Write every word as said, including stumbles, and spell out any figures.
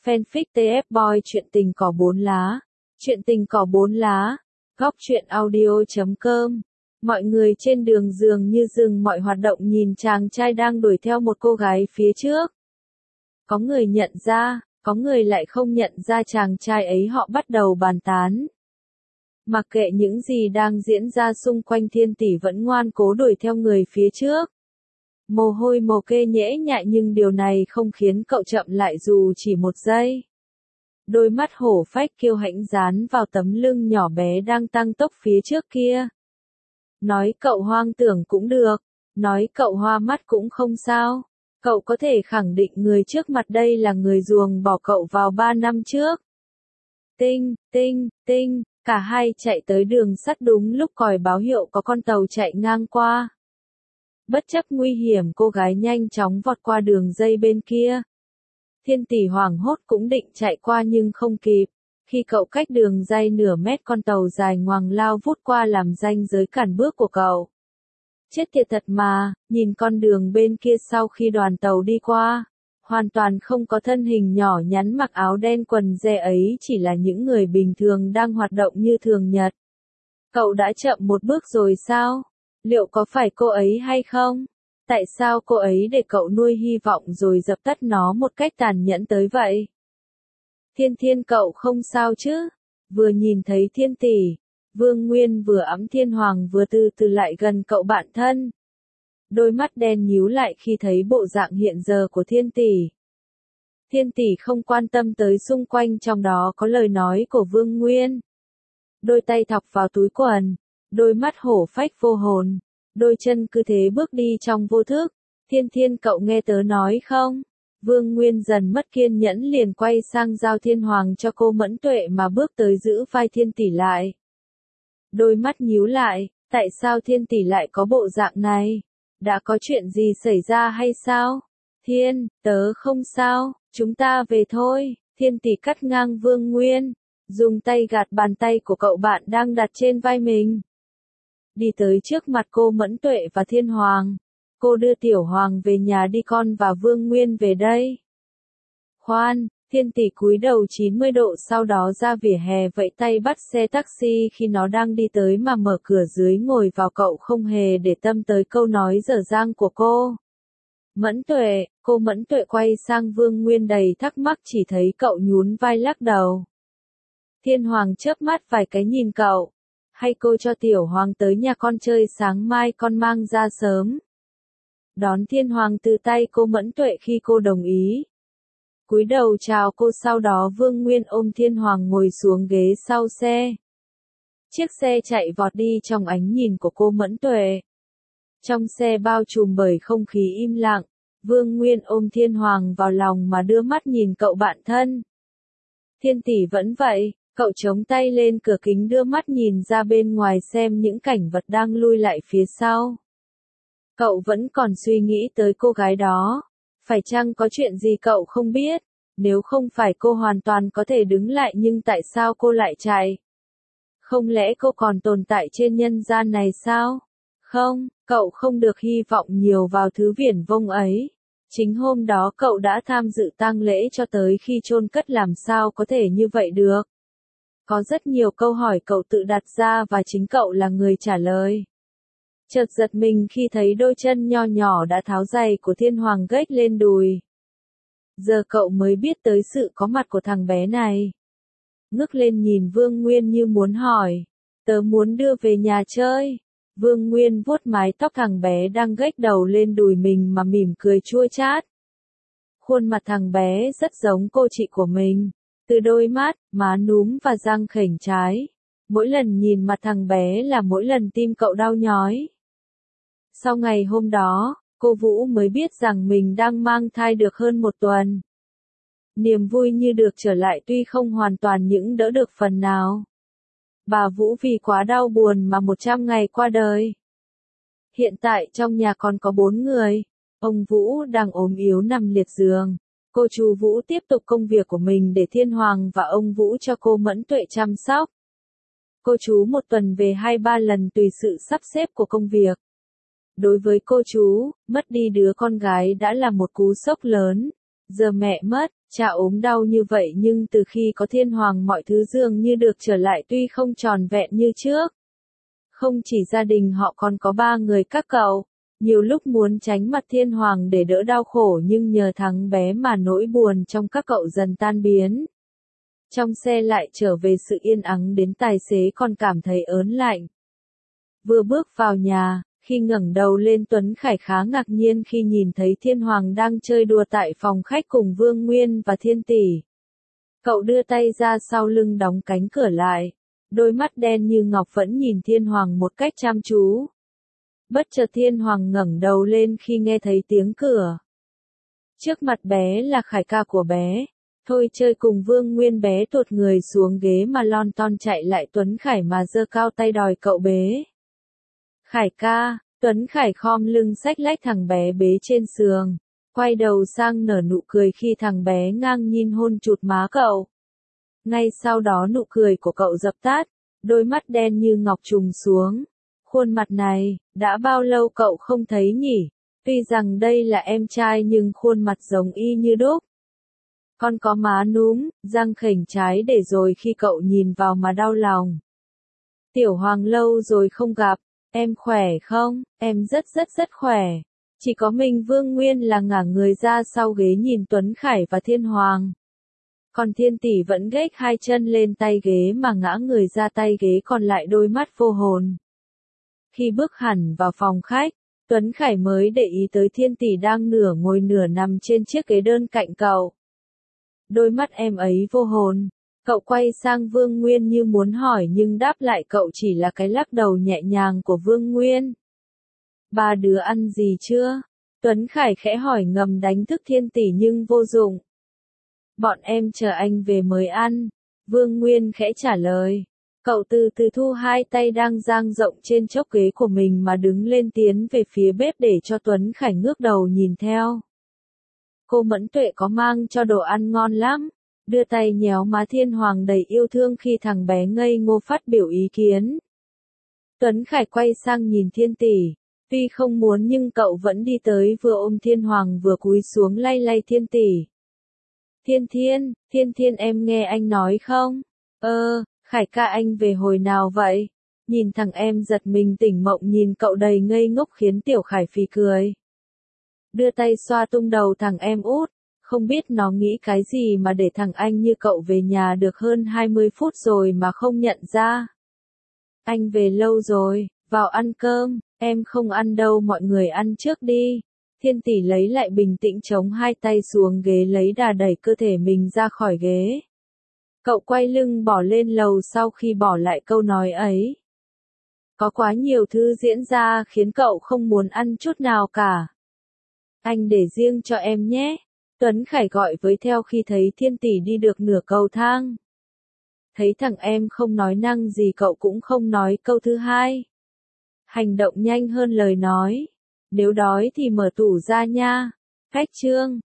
fanfic tê ép Boy chuyện tình cỏ bốn lá. Chuyện tình cỏ bốn lá. Góc truyện audio chấm com. Mọi người trên đường dường như dừng mọi hoạt động nhìn chàng trai đang đuổi theo một cô gái phía trước. Có người nhận ra, có người lại không nhận ra chàng trai ấy, họ bắt đầu bàn tán. Mặc kệ những gì đang diễn ra xung quanh, Thiên Tỷ vẫn ngoan cố đuổi theo người phía trước. Mồ hôi mồ kê nhễ nhại, nhưng điều này không khiến cậu chậm lại dù chỉ một giây. Đôi mắt hổ phách kiêu hãnh dán vào tấm lưng nhỏ bé đang tăng tốc phía trước kia. Nói cậu hoang tưởng cũng được, nói cậu hoa mắt cũng không sao. Cậu có thể khẳng định người trước mặt đây là người ruồng bỏ cậu vào ba năm trước. Tinh, tinh, tinh, cả hai chạy tới đường sắt đúng lúc còi báo hiệu có con tàu chạy ngang qua. Bất chấp nguy hiểm, cô gái nhanh chóng vọt qua đường dây bên kia. Thiên Tỷ hoảng hốt cũng định chạy qua nhưng không kịp. Khi cậu cách đường dây nửa mét, con tàu dài ngoằng lao vút qua làm ranh giới cản bước của cậu. Chết tiệt thật mà, nhìn con đường bên kia sau khi đoàn tàu đi qua. Hoàn toàn không có thân hình nhỏ nhắn mặc áo đen quần jean ấy, chỉ là những người bình thường đang hoạt động như thường nhật. Cậu đã chậm một bước rồi sao? Liệu có phải cô ấy hay không? Tại sao cô ấy để cậu nuôi hy vọng rồi dập tắt nó một cách tàn nhẫn tới vậy? Thiên Thiên, cậu không sao chứ? Vừa nhìn thấy Thiên Tỷ, Vương Nguyên vừa ẵm Thiên Hoàng vừa từ từ lại gần cậu bạn thân. Đôi mắt đen nhíu lại khi thấy bộ dạng hiện giờ của Thiên Tỷ. Thiên Tỷ không quan tâm tới xung quanh, trong đó có lời nói của Vương Nguyên. Đôi tay thọc vào túi quần, đôi mắt hổ phách vô hồn, đôi chân cứ thế bước đi trong vô thức. Thiên Thiên, cậu nghe tớ nói không? Vương Nguyên dần mất kiên nhẫn liền quay sang giao Thiên Hoàng cho cô Mẫn Tuệ mà bước tới giữ vai Thiên Tỷ lại. Đôi mắt nhíu lại, tại sao Thiên Tỷ lại có bộ dạng này? Đã có chuyện gì xảy ra hay sao? Thiên, tớ không sao, chúng ta về thôi. Thiên Tỷ cắt ngang Vương Nguyên, dùng tay gạt bàn tay của cậu bạn đang đặt trên vai mình. Đi tới trước mặt cô Mẫn Tuệ và Thiên Hoàng. Cô đưa Tiểu Hoàng về nhà đi, con và Vương Nguyên về đây. Khoan, Thiên Tỷ cúi đầu chín mươi độ, sau đó ra vỉa hè vẫy tay bắt xe taxi. Khi nó đang đi tới mà mở cửa dưới ngồi vào, cậu không hề để tâm tới câu nói dở dang của cô. Mẫn Tuệ, cô Mẫn Tuệ quay sang Vương Nguyên đầy thắc mắc, chỉ thấy cậu nhún vai lắc đầu. Thiên Hoàng chớp mắt vài cái nhìn cậu. Hay cô cho Tiểu Hoàng tới nhà con chơi, sáng mai con mang ra sớm. Đón Thiên Hoàng từ tay cô Mẫn Tuệ khi cô đồng ý. Cúi đầu chào cô, sau đó Vương Nguyên ôm Thiên Hoàng ngồi xuống ghế sau xe. Chiếc xe chạy vọt đi trong ánh nhìn của cô Mẫn Tuệ. Trong xe bao trùm bởi không khí im lặng, Vương Nguyên ôm Thiên Hoàng vào lòng mà đưa mắt nhìn cậu bạn thân. Thiên Tỷ vẫn vậy, cậu chống tay lên cửa kính đưa mắt nhìn ra bên ngoài xem những cảnh vật đang lui lại phía sau. Cậu vẫn còn suy nghĩ tới cô gái đó. Phải chăng có chuyện gì cậu không biết? Nếu không phải cô hoàn toàn có thể đứng lại, nhưng tại sao cô lại chạy? Không lẽ cô còn tồn tại trên nhân gian này sao? Không, cậu không được hy vọng nhiều vào thứ viển vông ấy. Chính hôm đó cậu đã tham dự tang lễ cho tới khi chôn cất, làm sao có thể như vậy được? Có rất nhiều câu hỏi cậu tự đặt ra và chính cậu là người trả lời. Chợt giật mình khi thấy đôi chân nho nhỏ đã tháo giày của Thiên Hoàng gếch lên đùi. Giờ cậu mới biết tới sự có mặt của thằng bé này. Ngước lên nhìn Vương Nguyên như muốn hỏi. Tớ muốn đưa về nhà chơi. Vương Nguyên vuốt mái tóc thằng bé đang gếch đầu lên đùi mình mà mỉm cười chua chát. Khuôn mặt thằng bé rất giống cô chị của mình. Từ đôi mắt, má núm và răng khểnh trái. Mỗi lần nhìn mặt thằng bé là mỗi lần tim cậu đau nhói. Sau ngày hôm đó, cô Vũ mới biết rằng mình đang mang thai được hơn một tuần. Niềm vui như được trở lại tuy không hoàn toàn nhưng đỡ được phần nào. Bà Vũ vì quá đau buồn mà một trăm ngày qua đời. Hiện tại trong nhà còn có bốn người. Ông Vũ đang ốm yếu nằm liệt giường. Cô chú Vũ tiếp tục công việc của mình để Thiên Hoàng và ông Vũ cho cô Mẫn Tuệ chăm sóc. Cô chú một tuần về hai ba lần tùy sự sắp xếp của công việc. Đối với cô chú, mất đi đứa con gái đã là một cú sốc lớn. Giờ mẹ mất, cha ốm đau như vậy nhưng từ khi có Thiên Hoàng mọi thứ dường như được trở lại tuy không tròn vẹn như trước. Không chỉ gia đình họ còn có ba người các cậu. Nhiều lúc muốn tránh mặt Thiên Hoàng để đỡ đau khổ nhưng nhờ thằng bé mà nỗi buồn trong các cậu dần tan biến. Trong xe lại trở về sự yên ắng đến tài xế còn cảm thấy ớn lạnh. Vừa bước vào nhà, khi ngẩng đầu lên Tuấn Khải khá ngạc nhiên khi nhìn thấy Thiên Hoàng đang chơi đùa tại phòng khách cùng Vương Nguyên và Thiên Tỷ. Cậu đưa tay ra sau lưng đóng cánh cửa lại. Đôi mắt đen như ngọc vẫn nhìn Thiên Hoàng một cách chăm chú. Bất chợt Thiên Hoàng ngẩng đầu lên khi nghe thấy tiếng cửa. Trước mặt bé là Khải ca của bé. Thôi chơi cùng Vương Nguyên bé tuột người xuống ghế mà lon ton chạy lại Tuấn Khải mà giơ cao tay đòi cậu bế. Khải ca, Tuấn Khải khom lưng xách lách thằng bé bế trên giường. Quay đầu sang nở nụ cười khi thằng bé ngang nhìn hôn chụt má cậu. Ngay sau đó nụ cười của cậu dập tắt, đôi mắt đen như ngọc trùng xuống. Khuôn mặt này, đã bao lâu cậu không thấy nhỉ? Tuy rằng đây là em trai nhưng khuôn mặt giống y như đúc. Con có má núm, răng khểnh trái để rồi khi cậu nhìn vào mà đau lòng. Tiểu Hoàng lâu rồi không gặp, em khỏe không? Em rất rất rất khỏe. Chỉ có mình Vương Nguyên là ngả người ra sau ghế nhìn Tuấn Khải và Thiên Hoàng. Còn Thiên Tỷ vẫn gếch hai chân lên tay ghế mà ngã người ra tay ghế còn lại đôi mắt vô hồn. Khi bước hẳn vào phòng khách, Tuấn Khải mới để ý tới Thiên Tỷ đang nửa ngồi nửa nằm trên chiếc ghế đơn cạnh cậu. Đôi mắt em ấy vô hồn. Cậu quay sang Vương Nguyên như muốn hỏi nhưng đáp lại cậu chỉ là cái lắc đầu nhẹ nhàng của Vương Nguyên. Ba đứa ăn gì chưa? Tuấn Khải khẽ hỏi ngầm đánh thức Thiên Tỷ nhưng vô dụng. Bọn em chờ anh về mới ăn. Vương Nguyên khẽ trả lời. Cậu từ từ thu hai tay đang dang rộng trên chốc ghế của mình mà đứng lên tiến về phía bếp để cho Tuấn Khải ngước đầu nhìn theo. Cô Mẫn Tuệ có mang cho đồ ăn ngon lắm. Đưa tay nhéo má Thiên Hoàng đầy yêu thương khi thằng bé ngây ngô phát biểu ý kiến. Tuấn Khải quay sang nhìn Thiên Tỷ. Tuy không muốn nhưng cậu vẫn đi tới vừa ôm Thiên Hoàng vừa cúi xuống lay lay Thiên Tỷ. Thiên Thiên, Thiên Thiên em nghe anh nói không? Ơ, Khải ca anh về hồi nào vậy? Nhìn thằng em giật mình tỉnh mộng nhìn cậu đầy ngây ngốc khiến Tiểu Khải phì cười. Đưa tay xoa tung đầu thằng em út, không biết nó nghĩ cái gì mà để thằng anh như cậu về nhà được hơn hai mươi phút rồi mà không nhận ra. Anh về lâu rồi, vào ăn cơm, em không ăn đâu mọi người ăn trước đi. Thiên Tỷ lấy lại bình tĩnh chống hai tay xuống ghế lấy đà đẩy cơ thể mình ra khỏi ghế. Cậu quay lưng bỏ lên lầu sau khi bỏ lại câu nói ấy. Có quá nhiều thứ diễn ra khiến cậu không muốn ăn chút nào cả. Anh để riêng cho em nhé. Tuấn Khải gọi với theo khi thấy Thiên Tỷ đi được nửa cầu thang. Thấy thằng em không nói năng gì cậu cũng không nói câu thứ hai. Hành động nhanh hơn lời nói. Nếu đói thì mở tủ ra nha. Khách trương.